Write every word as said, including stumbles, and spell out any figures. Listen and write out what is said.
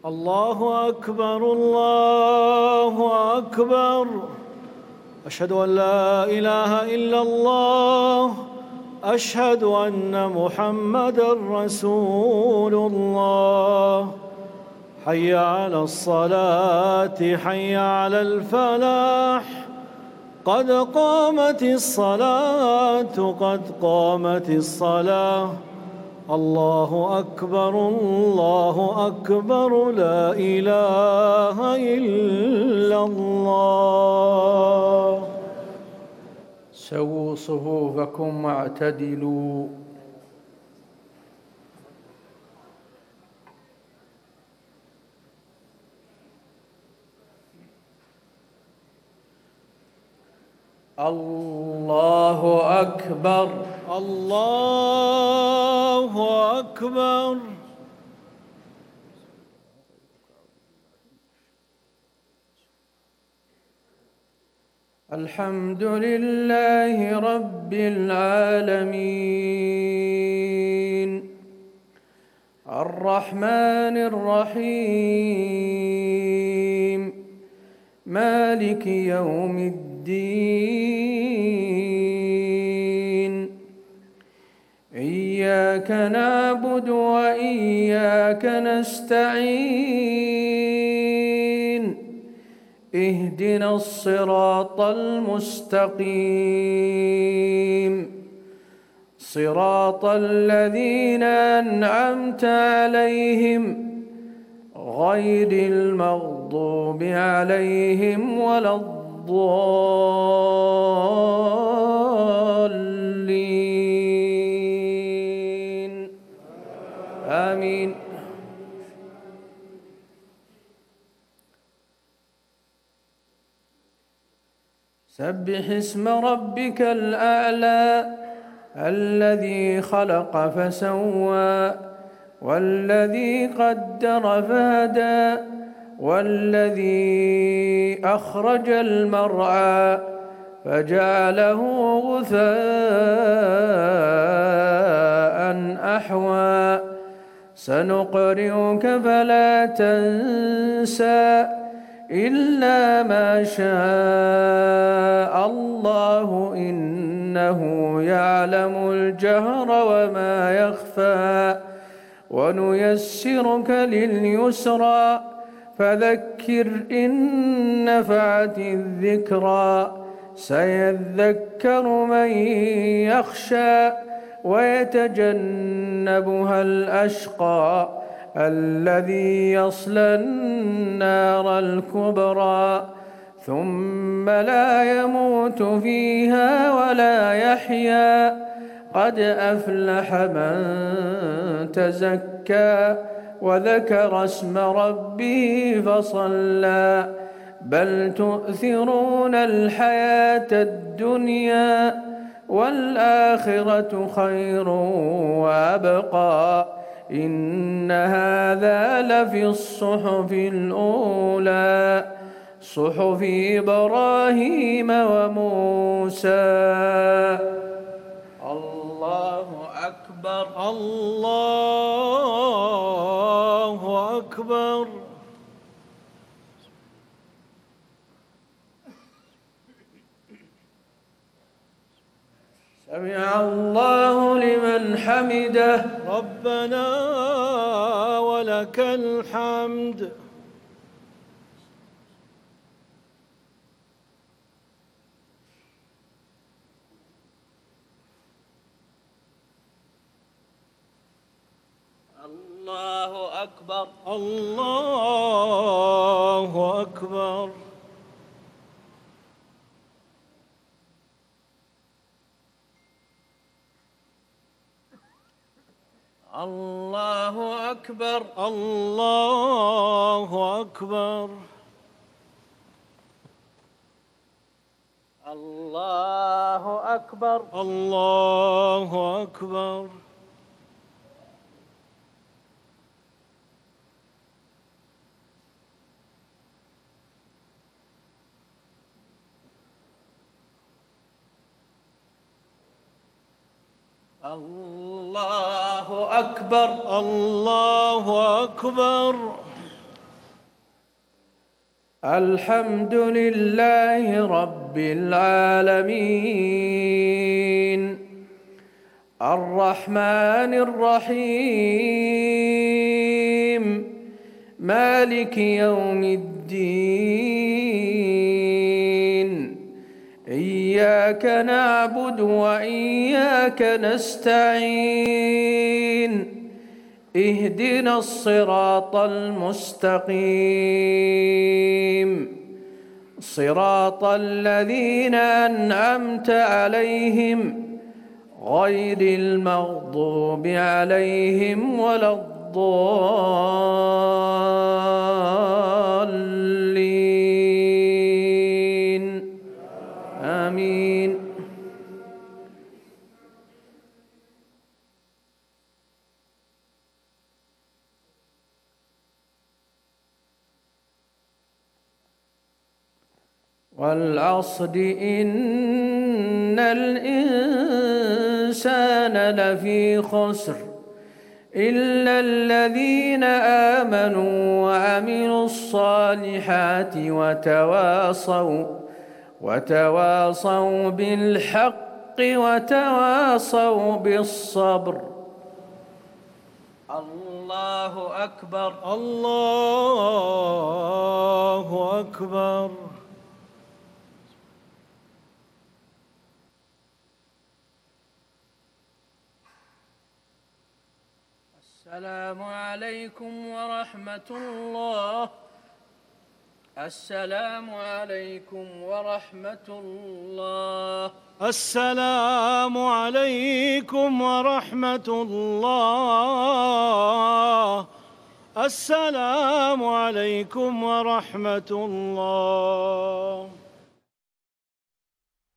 الله أكبر الله أكبر. أشهد أن لا إله إلا الله. أشهد أن محمدًا رسول الله. حي على الصلاة حي على الفلاح. قد قامت الصلاة قد قامت الصلاة. الله أكبر الله أكبر لا إله إلا الله. سووا صفوفكم واعتدلوا. الله أكبر الله أكبر. الحمد لله رب العالمين الرحمن الرحيم مالك يوم الدين. إياك نعبد وإياك نستعين. اهدنا الصراط المستقيم صراط الذين أنعمت عليهم غير المغضوب عليهم ولا الضالين آمين. سبح اسم ربك الأعلى الذي خلق فسوى والذي قدر فهدى والذي أخرج المرعى فجعله غثاء أحوى. سنقرئك فلا تنسى إلا ما شاء الله إنه يعلم الجهر وما يخفى. ونيسرك لليسرى فذكر إن نفعت الذكرى. سيذكر من يخشى ويتجنبها الأشقى الذي يصلى النار الكبرى ثم لا يموت فيها ولا يحيا. قد أفلح من تزكى وذكر اسم ربه فصلى. بل تؤثرون الحياة الدنيا والآخرة خير وأبقى. إن هذا لفي الصحف الأولى صحف إبراهيم وموسى. الله أكبر الله أكبر. سمع الله لمن حمده. ربنا ولك الحمد. الله أكبر الله أكبر. الله أكبر الله أكبر. الله أكبر الله أكبر. الله أكبر الله أكبر. الحمد لله رب العالمين الرحمن الرحيم مالك يوم الدين إياك نعبد وإياك نستعين اهدنا الصراط المستقيم صراط الذين أنعمت عليهم غير المغضوب عليهم ولا الضالين آمين. والعصر إن الإنسان لفي خسر إلا الذين آمنوا وعملوا الصالحات وتواصوا وتواصوا بالحق وتواصوا بالصبر. الله أكبر. الله أكبر. السلام عليكم ورحمة الله. السلام عليكم ورحمة الله. السلام عليكم ورحمة الله. السلام عليكم ورحمة الله.